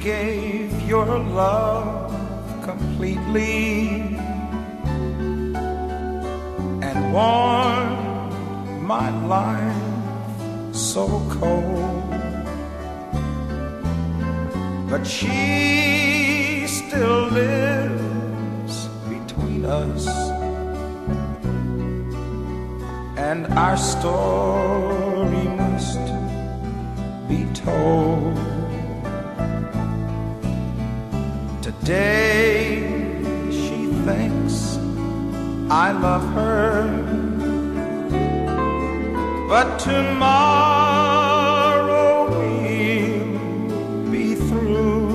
gave your love completely and warmed my life so cold. But she still lives between us, and our story must be told. Today she thinks I love her, but tomorrow we'll be through,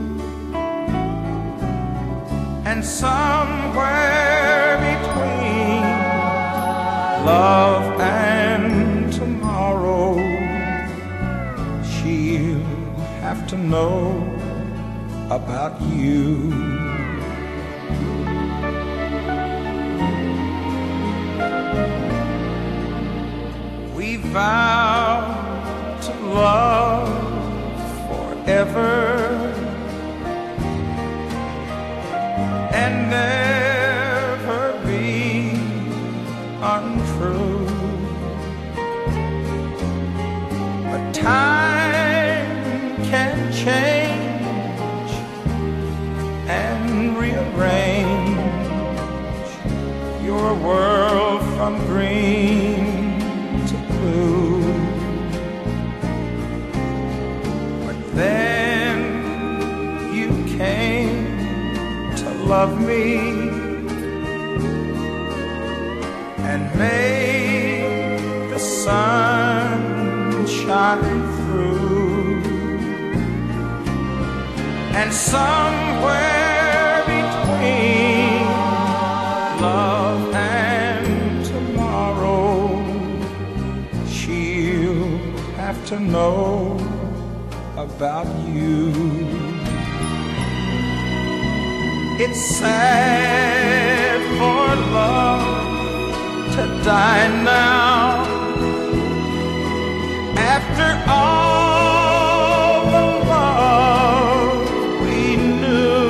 and somewhere between love and tomorrow she'll have to know about you. We vowed to love forever and never be untrue, but time can change and rearrange your world from green to blue. But then you came to love me and made the sun shine through, and somewhere between love and tomorrow she'll have to know about you. It's sad for love to die now, after all the love we knew,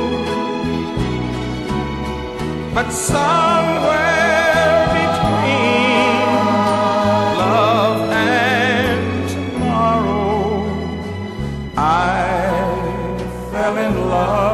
but somewhere between love and tomorrow I fell in love